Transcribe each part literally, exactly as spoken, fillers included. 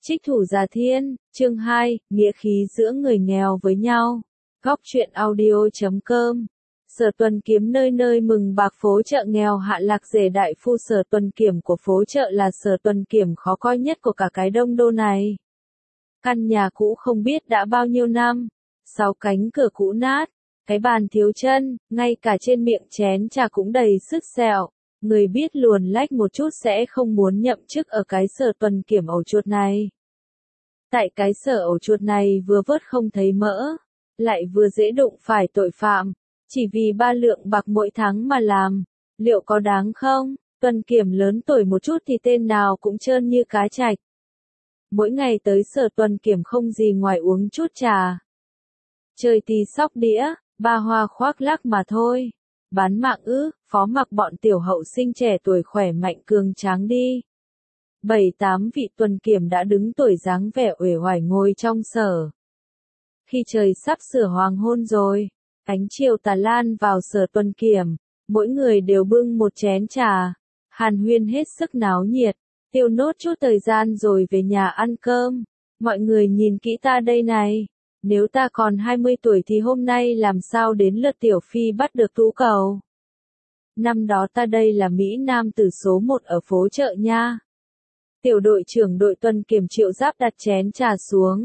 Trích Thủ Già Thiên, chương hai, nghĩa khí giữa người nghèo với nhau. Góc truyện audio chấm com. Sở Tuần Kiếm nơi nơi mừng bạc phố chợ nghèo Hạ Lạc Rể đại phu Sở Tuần Kiểm của phố chợ là Sở Tuần Kiểm khó coi nhất của cả cái đông đô này. Căn nhà cũ không biết đã bao nhiêu năm, sáu cánh cửa cũ nát, cái bàn thiếu chân, ngay cả trên miệng chén trà cũng đầy sứt sẹo. Người biết luồn lách một chút sẽ không muốn nhậm chức ở cái Sở Tuần Kiểm ổ chuột này. Tại cái sở ổ chuột này vừa vớt không thấy mỡ, lại vừa dễ đụng phải tội phạm, chỉ vì ba lượng bạc mỗi tháng mà làm, liệu có đáng không? Tuần Kiểm lớn tuổi một chút thì tên nào cũng trơn như cá trạch. Mỗi ngày tới Sở Tuần Kiểm không gì ngoài uống chút trà, chơi tí sóc đĩa, ba hoa khoác lác mà thôi. Bán mạng ư, phó mặc bọn tiểu hậu sinh trẻ tuổi khỏe mạnh cường tráng đi. Bảy tám vị tuần kiểm đã đứng tuổi dáng vẻ uể oải ngồi trong sở. Khi trời sắp sửa hoàng hôn rồi, ánh chiều tà lan vào sở tuần kiểm, mỗi người đều bưng một chén trà, hàn huyên hết sức náo nhiệt, tiêu nốt chút thời gian rồi về nhà ăn cơm. Mọi người nhìn kỹ ta đây này, nếu ta còn hai mươi tuổi thì hôm nay làm sao đến lượt Tiểu Phi bắt được tú cầu. Năm đó ta đây là Mỹ Nam tử số một ở phố chợ nha. Tiểu đội trưởng đội tuần kiểm Triệu Giáp đặt chén trà xuống.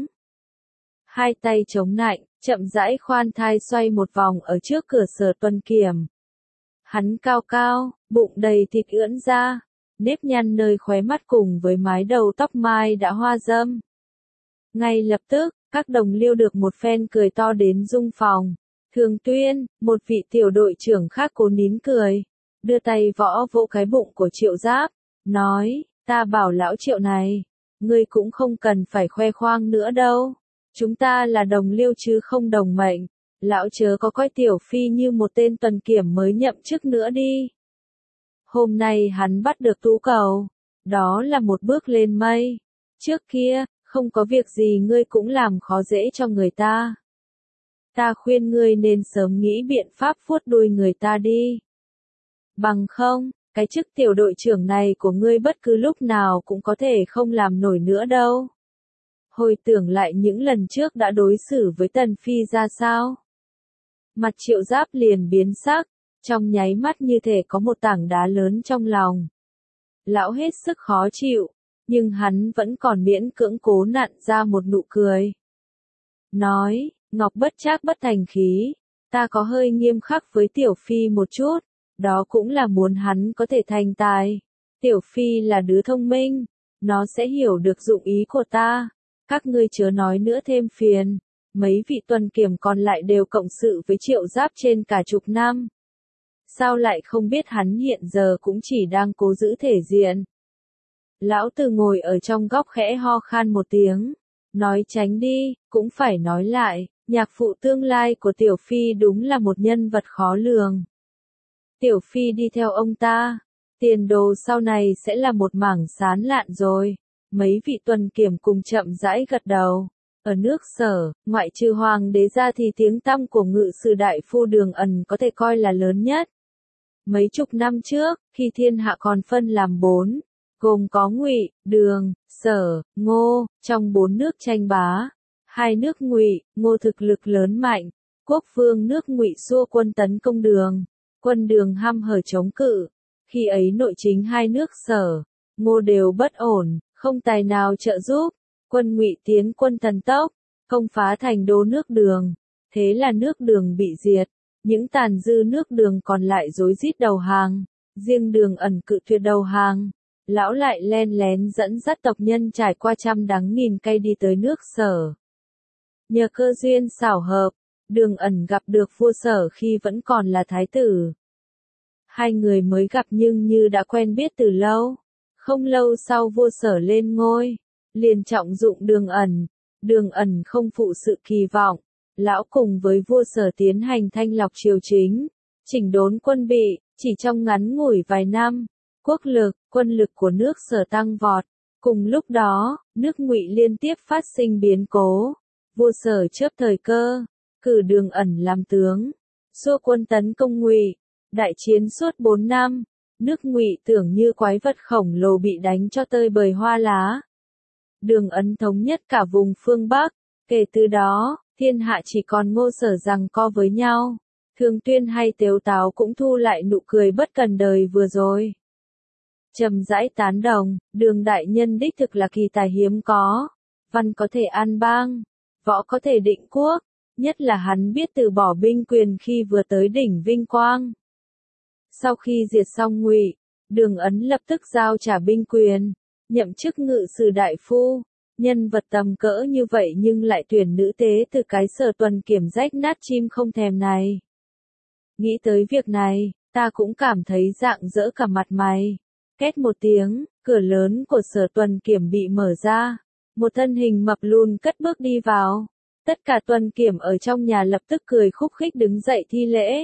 Hai tay chống nạnh, chậm rãi khoan thai xoay một vòng ở trước cửa sở tuần kiểm. Hắn cao cao, bụng đầy thịt ưỡn ra, nếp nhăn nơi khóe mắt cùng với mái đầu tóc mai đã hoa râm. Ngay lập tức, các đồng liêu được một phen cười to đến rung phòng. Thường Tuyên, một vị tiểu đội trưởng khác cố nín cười, đưa tay võ vỗ cái bụng của Triệu Giáp, nói, ta bảo lão Triệu này, ngươi cũng không cần phải khoe khoang nữa đâu. Chúng ta là đồng liêu chứ không đồng mệnh, lão chớ có coi Tiểu Phi như một tên tuần kiểm mới nhậm chức nữa đi. Hôm nay hắn bắt được tú cầu, đó là một bước lên mây. Trước kia, không có việc gì ngươi cũng làm khó dễ cho người ta. Ta khuyên ngươi nên sớm nghĩ biện pháp vuốt đuôi người ta đi. Bằng không, cái chức tiểu đội trưởng này của ngươi bất cứ lúc nào cũng có thể không làm nổi nữa đâu. Hồi tưởng lại những lần trước đã đối xử với Tần Phi ra sao? Mặt Triệu Giáp liền biến sắc, trong nháy mắt như thể có một tảng đá lớn trong lòng. Lão hết sức khó chịu, nhưng hắn vẫn còn miễn cưỡng cố nặn ra một nụ cười. Nói, Ngọc bất trác bất thành khí, ta có hơi nghiêm khắc với Tiểu Phi một chút, đó cũng là muốn hắn có thể thành tài. Tiểu Phi là đứa thông minh, nó sẽ hiểu được dụng ý của ta. Các ngươi chớ nói nữa thêm phiền. Mấy vị tuần kiểm còn lại đều cộng sự với Triệu Giáp trên cả chục năm. Sao lại không biết hắn hiện giờ cũng chỉ đang cố giữ thể diện. Lão Từ ngồi ở trong góc khẽ ho khan một tiếng. Nói tránh đi, cũng phải nói lại, nhạc phụ tương lai của Tiểu Phi đúng là một nhân vật khó lường. Tiểu Phi đi theo ông ta, tiền đồ sau này sẽ là một mảng sán lạn rồi. Mấy vị tuần kiểm cùng chậm rãi gật đầu. Ở nước Sở, ngoại trừ hoàng đế ra thì tiếng tăm của ngự sử đại phu Đường Ẩn có thể coi là lớn nhất. Mấy chục năm trước, khi thiên hạ còn phân làm bốn, gồm có Ngụy, Đường, Sở, Ngô, trong bốn nước tranh bá, hai nước Ngụy, Ngô thực lực lớn mạnh, quốc vương nước Ngụy xua quân tấn công Đường, quân Đường hăm hở chống cự. Khi ấy nội chính hai nước Sở, Ngô đều bất ổn, không tài nào trợ giúp, quân Ngụy tiến quân thần tốc, công phá thành đô nước Đường, thế là nước Đường bị diệt, những tàn dư nước Đường còn lại rối rít đầu hàng, riêng Đường Ẩn cự tuyệt đầu hàng, lão lại len lén dẫn dắt tộc nhân trải qua trăm đắng nghìn cay đi tới nước Sở. Nhờ cơ duyên xảo hợp, Đường Ẩn gặp được vua Sở khi vẫn còn là thái tử. Hai người mới gặp nhưng như đã quen biết từ lâu. Không lâu sau vua Sở lên ngôi, liền trọng dụng Đường Ẩn. Đường Ẩn không phụ sự kỳ vọng, lão cùng với vua Sở tiến hành thanh lọc triều chính, chỉnh đốn quân bị, chỉ trong ngắn ngủi vài năm, quốc lực, quân lực của nước Sở tăng vọt. Cùng lúc đó, nước Ngụy liên tiếp phát sinh biến cố, vua Sở chớp thời cơ, cử Đường Ẩn làm tướng, xua quân tấn công Ngụy, đại chiến suốt bốn năm. Nước Ngụy tưởng như quái vật khổng lồ bị đánh cho tơi bời hoa lá. Đường Ấn thống nhất cả vùng phương Bắc. Kể từ đó, thiên hạ chỉ còn Ngô Sở giằng co với nhau. Thường Tuyên hay Tếu Táo cũng thu lại nụ cười bất cần đời vừa rồi. Trầm rãi tán đồng, Đường đại nhân đích thực là kỳ tài hiếm có. Văn có thể an bang, võ có thể định quốc, nhất là hắn biết từ bỏ binh quyền khi vừa tới đỉnh vinh quang. Sau khi diệt xong Ngụy, Đường Ấn lập tức giao trả binh quyền, nhậm chức ngự sử đại phu. Nhân vật tầm cỡ như vậy nhưng lại tuyển nữ tế từ cái Sở Tuần Kiểm rách nát chim không thèm này. Nghĩ tới việc này, ta cũng cảm thấy rạng rỡ cả mặt mày. Két một tiếng, cửa lớn của Sở Tuần Kiểm bị mở ra. Một thân hình mập lùn cất bước đi vào. Tất cả tuần kiểm ở trong nhà lập tức cười khúc khích đứng dậy thi lễ.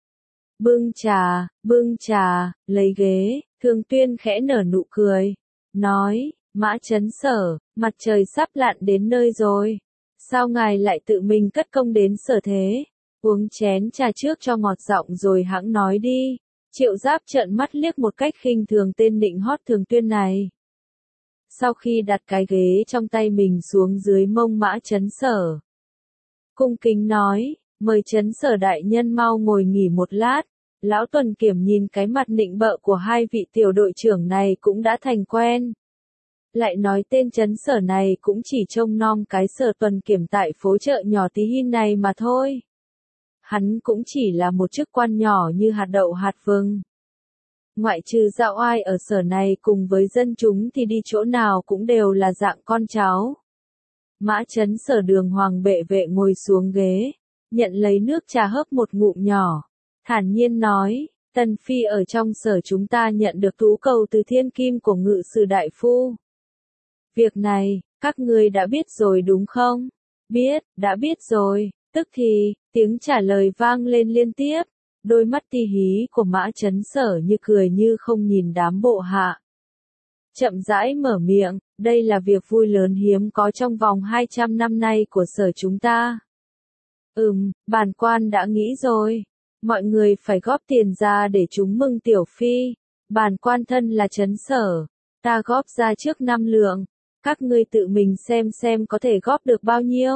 Bưng trà, bưng trà, lấy ghế, Thường Tuyên khẽ nở nụ cười. Nói, Mã Chấn Sở, mặt trời sắp lặn đến nơi rồi. Sao ngài lại tự mình cất công đến Sở thế? Uống chén trà trước cho ngọt giọng rồi hẵng nói đi. Triệu Giáp trợn mắt liếc một cách khinh thường tên nịnh hót Thường Tuyên này. Sau khi đặt cái ghế trong tay mình xuống dưới mông Mã Chấn Sở, cung kính nói, mời Chấn Sở đại nhân mau ngồi nghỉ một lát. Lão Tuần Kiểm nhìn cái mặt nịnh bợ của hai vị tiểu đội trưởng này cũng đã thành quen. Lại nói tên Chấn Sở này cũng chỉ trông nom cái Sở Tuần Kiểm tại phố chợ nhỏ tí hin này mà thôi. Hắn cũng chỉ là một chức quan nhỏ như hạt đậu hạt vừng. Ngoại trừ dạo oai ở Sở này cùng với dân chúng thì đi chỗ nào cũng đều là dạng con cháu. Mã Chấn Sở đường hoàng bệ vệ ngồi xuống ghế, nhận lấy nước trà hớp một ngụm nhỏ, thản nhiên nói, Tần Phi ở trong Sở chúng ta nhận được tú cầu từ thiên kim của ngự sử đại phu. Việc này, các ngươi đã biết rồi đúng không? Biết, đã biết rồi, tức thì, tiếng trả lời vang lên liên tiếp, đôi mắt ti hí của Mã Chấn Sở như cười như không nhìn đám bộ hạ. Chậm rãi mở miệng, đây là việc vui lớn hiếm có trong vòng hai trăm năm nay của Sở chúng ta. Ừm, bản quan đã nghĩ rồi. Mọi người phải góp tiền ra để chúng mừng Tiểu Phi. Bản quan thân là Chấn Sở. Ta góp ra trước năm lượng. Các ngươi tự mình xem xem có thể góp được bao nhiêu.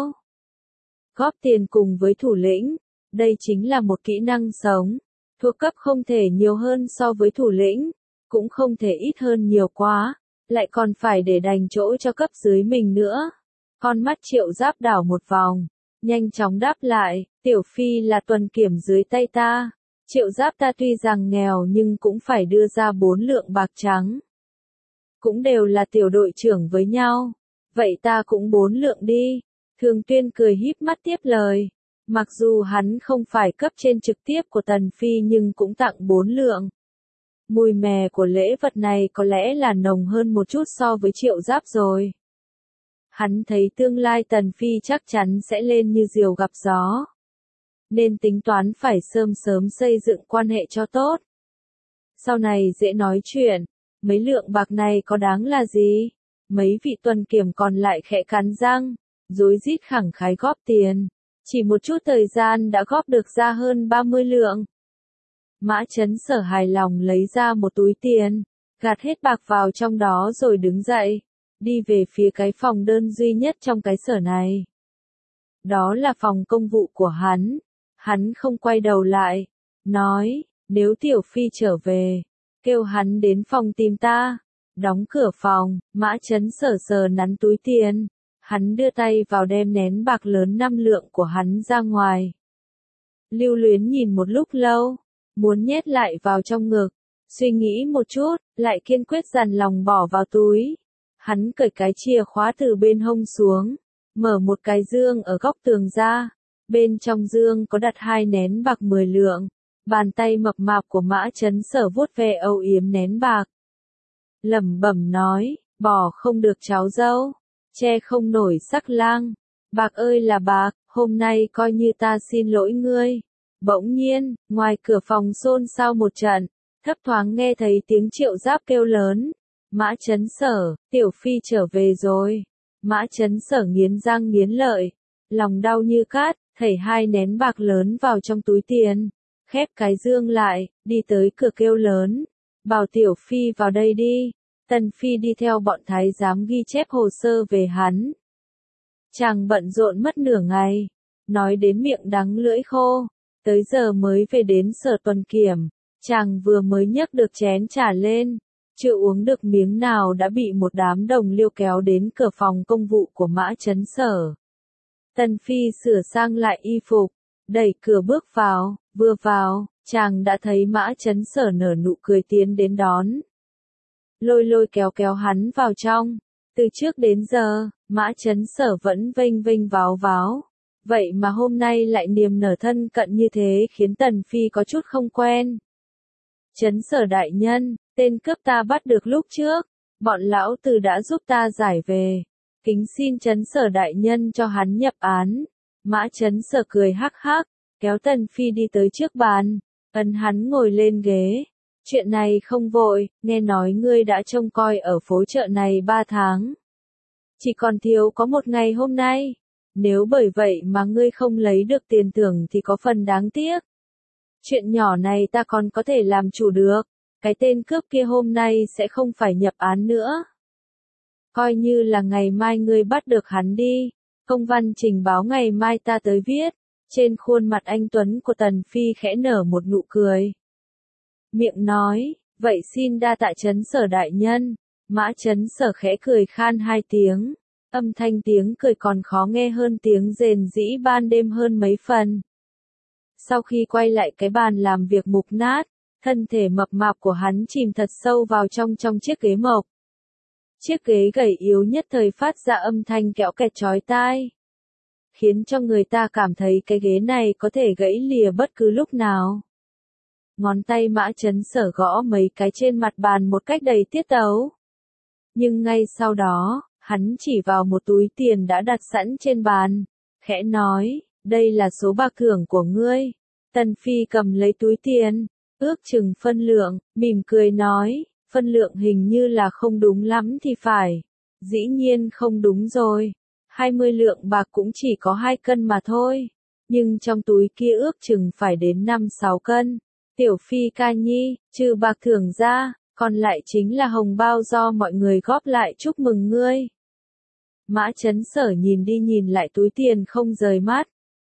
Góp tiền cùng với thủ lĩnh. Đây chính là một kỹ năng sống. Thuộc cấp không thể nhiều hơn so với thủ lĩnh. Cũng không thể ít hơn nhiều quá. Lại còn phải để dành chỗ cho cấp dưới mình nữa. Con mắt Triệu Giáp đảo một vòng. Nhanh chóng đáp lại, Tiểu Phi là tuần kiểm dưới tay ta. Triệu Giáp ta tuy rằng nghèo nhưng cũng phải đưa ra bốn lượng bạc trắng. Cũng đều là tiểu đội trưởng với nhau. Vậy ta cũng bốn lượng đi. Thường Tuyên cười híp mắt tiếp lời. Mặc dù hắn không phải cấp trên trực tiếp của Tần Phi nhưng cũng tặng bốn lượng. Mùi mè của lễ vật này có lẽ là nồng hơn một chút so với Triệu Giáp rồi. Hắn thấy tương lai Tần Phi chắc chắn sẽ lên như diều gặp gió. Nên tính toán phải sớm sớm xây dựng quan hệ cho tốt. Sau này dễ nói chuyện, mấy lượng bạc này có đáng là gì? Mấy vị tuần kiểm còn lại khẽ cắn răng, rối rít khẳng khái góp tiền. Chỉ một chút thời gian đã góp được ra hơn ba mươi lượng. Mã Chấn Sở hài lòng lấy ra một túi tiền, gạt hết bạc vào trong đó rồi đứng dậy, đi về phía cái phòng đơn duy nhất trong cái Sở này. Đó là phòng công vụ của hắn. Hắn không quay đầu lại, nói, nếu Tiểu Phi trở về, kêu hắn đến phòng tìm ta. Đóng cửa phòng, Mã Chấn Sở sờ nắn túi tiền. Hắn đưa tay vào đem nén bạc lớn năm lượng của hắn ra ngoài. Lưu Luyến nhìn một lúc lâu, muốn nhét lại vào trong ngực, suy nghĩ một chút, lại kiên quyết dằn lòng bỏ vào túi. Hắn cởi cái chìa khóa từ bên hông xuống, mở một cái dương ở góc tường ra, bên trong dương có đặt hai nén bạc mười lượng. Bàn tay mập mạp của Mã Chấn Sở vuốt ve âu yếm nén bạc. Lẩm bẩm nói, bỏ không được cháu dâu, che không nổi sắc lang. Bạc ơi là bạc, hôm nay coi như ta xin lỗi ngươi. Bỗng nhiên, ngoài cửa phòng xôn xao một trận, thấp thoáng nghe thấy tiếng Triệu Giáp kêu lớn. Mã Chấn Sở, Tiểu Phi trở về rồi. Mã Chấn Sở nghiến răng nghiến lợi, lòng đau như cát, thảy hai nén bạc lớn vào trong túi tiền, khép cái dương lại, đi tới cửa kêu lớn. Bảo Tiểu Phi vào đây đi. Tần Phi đi theo bọn thái giám ghi chép hồ sơ về hắn. Chàng bận rộn mất nửa ngày, nói đến miệng đắng lưỡi khô, tới giờ mới về đến sở tuần kiểm, chàng vừa mới nhấc được chén trà lên, chưa uống được miếng nào đã bị một đám đồng liêu kéo đến cửa phòng công vụ của Mã Chấn Sở. Tần Phi sửa sang lại y phục, đẩy cửa bước vào, vừa vào, chàng đã thấy Mã Chấn Sở nở nụ cười tiến đến đón. Lôi lôi kéo kéo hắn vào trong, từ trước đến giờ, Mã Chấn Sở vẫn vênh vênh váo váo. Vậy mà hôm nay lại niềm nở thân cận như thế khiến Tần Phi có chút không quen. Chấn Sở đại nhân, tên cướp ta bắt được lúc trước, bọn lão tử đã giúp ta giải về. Kính xin Chấn Sở đại nhân cho hắn nhập án. Mã Chấn Sở cười hắc hắc, kéo Tần Phi đi tới trước bàn, ấn hắn ngồi lên ghế. Chuyện này không vội, nghe nói ngươi đã trông coi ở phố chợ này ba tháng. Chỉ còn thiếu có một ngày hôm nay. Nếu bởi vậy mà ngươi không lấy được tiền thưởng thì có phần đáng tiếc. Chuyện nhỏ này ta còn có thể làm chủ được. Cái tên cướp kia hôm nay sẽ không phải nhập án nữa. Coi như là ngày mai ngươi bắt được hắn đi. Công văn trình báo ngày mai ta tới viết. Trên khuôn mặt anh Tuấn của Tần Phi khẽ nở một nụ cười. Miệng nói, vậy xin đa tạ Chấn Sở đại nhân. Mã Chấn Sở khẽ cười khan hai tiếng. Âm thanh tiếng cười còn khó nghe hơn tiếng rền rĩ ban đêm hơn mấy phần. Sau khi quay lại cái bàn làm việc mục nát, thân thể mập mạp của hắn chìm thật sâu vào trong trong chiếc ghế mộc. Chiếc ghế gầy yếu nhất thời phát ra âm thanh kẽo kẹt chói tai, khiến cho người ta cảm thấy cái ghế này có thể gãy lìa bất cứ lúc nào. Ngón tay Mã Chấn Sở gõ mấy cái trên mặt bàn một cách đầy tiết tấu. Nhưng ngay sau đó, hắn chỉ vào một túi tiền đã đặt sẵn trên bàn, khẽ nói, đây là số bạc thưởng của ngươi. Tần Phi cầm lấy túi tiền, ước chừng phân lượng, mỉm cười nói, phân lượng hình như là không đúng lắm thì phải. Dĩ nhiên không đúng rồi, hai mươi lượng bạc cũng chỉ có hai cân mà thôi, nhưng trong túi kia ước chừng phải đến năm sáu cân. Tiểu Phi ca nhi, trừ bạc thưởng ra, còn lại chính là hồng bao do mọi người góp lại chúc mừng ngươi. Mã Chấn Sở nhìn đi nhìn lại túi tiền không rời mắt.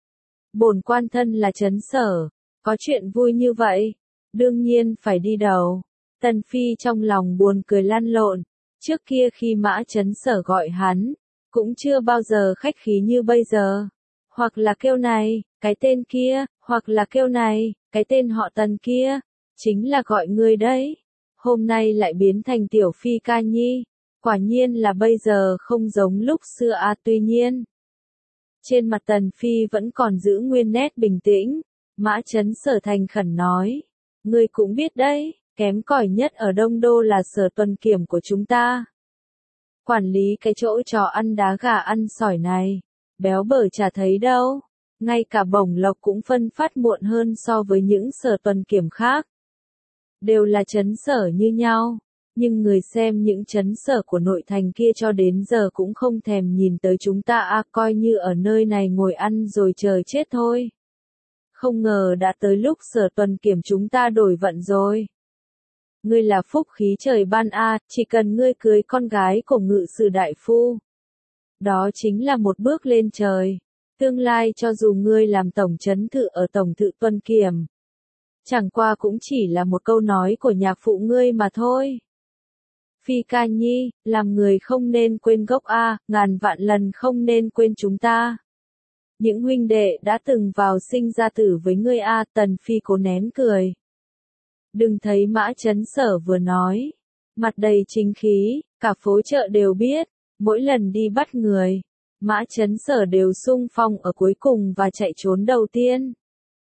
Bổn quan thân là Chấn Sở, có chuyện vui như vậy, đương nhiên phải đi đầu. Tần Phi trong lòng buồn cười lăn lộn, trước kia khi Mã Chấn Sở gọi hắn, cũng chưa bao giờ khách khí như bây giờ. Hoặc là kêu này, cái tên kia, hoặc là kêu này, cái tên họ Tần kia, chính là gọi ngươi đấy. Hôm nay lại biến thành Tiểu Phi ca nhi, quả nhiên là bây giờ không giống lúc xưa à. Tuy nhiên, trên mặt Tần Phi vẫn còn giữ nguyên nét bình tĩnh. Mã Chấn Sở thành khẩn nói, ngươi cũng biết đấy, kém cỏi nhất ở Đông Đô là sở tuần kiểm của chúng ta. Quản lý cái chỗ trò ăn đá gà ăn sỏi này, béo bở chả thấy đâu, ngay cả bổng lộc cũng phân phát muộn hơn so với những sở tuần kiểm khác. Đều là Chấn Sở như nhau, nhưng người xem những Chấn Sở của nội thành kia cho đến giờ cũng không thèm nhìn tới chúng ta à, coi như ở nơi này ngồi ăn rồi chờ chết thôi. Không ngờ đã tới lúc sở tuần kiểm chúng ta đổi vận rồi. Ngươi là phúc khí trời ban a, chỉ cần ngươi cưới con gái của ngự sử đại phu. Đó chính là một bước lên trời. Tương lai cho dù ngươi làm tổng trấn thự ở tổng thự tuần kiểm, chẳng qua cũng chỉ là một câu nói của nhạc phụ ngươi mà thôi. Phi ca nhi, làm người không nên quên gốc a, ngàn vạn lần không nên quên chúng ta. Những huynh đệ đã từng vào sinh ra tử với ngươi a. Tần Phi cố nén cười. Đừng thấy Mã Chấn Sở vừa nói, mặt đầy chính khí, cả phố chợ đều biết, mỗi lần đi bắt người, Mã Chấn Sở đều sung phong ở cuối cùng và chạy trốn đầu tiên.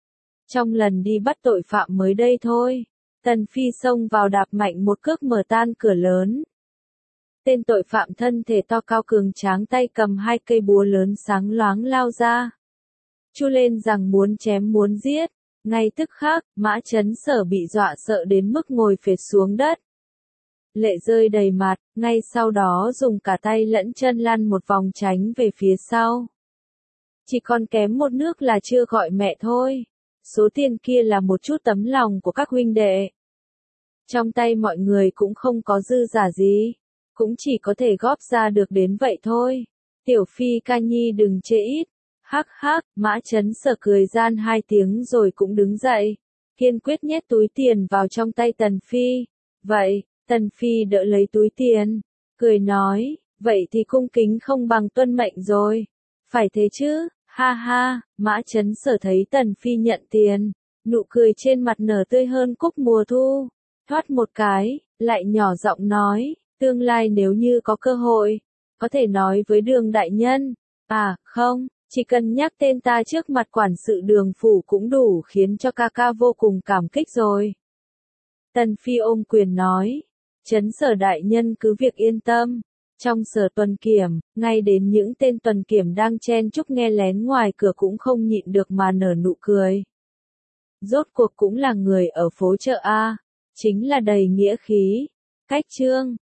Trong lần đi bắt tội phạm mới đây thôi, Tần Phi xông vào đạp mạnh một cước mở tan cửa lớn. Tên tội phạm thân thể to cao cường tráng tay cầm hai cây búa lớn sáng loáng lao ra. Chu lên rằng muốn chém muốn giết. Ngay tức khắc, Mã Chấn Sở bị dọa sợ đến mức ngồi phệt xuống đất. Lệ rơi đầy mặt, ngay sau đó dùng cả tay lẫn chân lăn một vòng tránh về phía sau. Chỉ còn kém một nước là chưa gọi mẹ thôi. Số tiền kia là một chút tấm lòng của các huynh đệ. Trong tay mọi người cũng không có dư giả gì, cũng chỉ có thể góp ra được đến vậy thôi. Tiểu Phi ca nhi đừng chê ít. Hắc hắc, Mã Chấn Sở cười gian hai tiếng rồi cũng đứng dậy, kiên quyết nhét túi tiền vào trong tay Tần Phi. Vậy, Tần Phi đỡ lấy túi tiền, cười nói, vậy thì cung kính không bằng tuân mệnh rồi. Phải thế chứ, ha ha, Mã Chấn Sở thấy Tần Phi nhận tiền, nụ cười trên mặt nở tươi hơn cúc mùa thu. Thoát một cái, lại nhỏ giọng nói, tương lai nếu như có cơ hội, có thể nói với Đường đại nhân. À, không, chỉ cần nhắc tên ta trước mặt quản sự Đường phủ cũng đủ khiến cho ca ca vô cùng cảm kích rồi. Tần Phi ôm quyền nói, Chấn Sở đại nhân cứ việc yên tâm. Trong Sở tuần kiểm, ngay đến những tên tuần kiểm đang chen chúc nghe lén ngoài cửa cũng không nhịn được mà nở nụ cười. Rốt cuộc cũng là người ở phố chợ A, chính là đầy nghĩa khí. Cách chương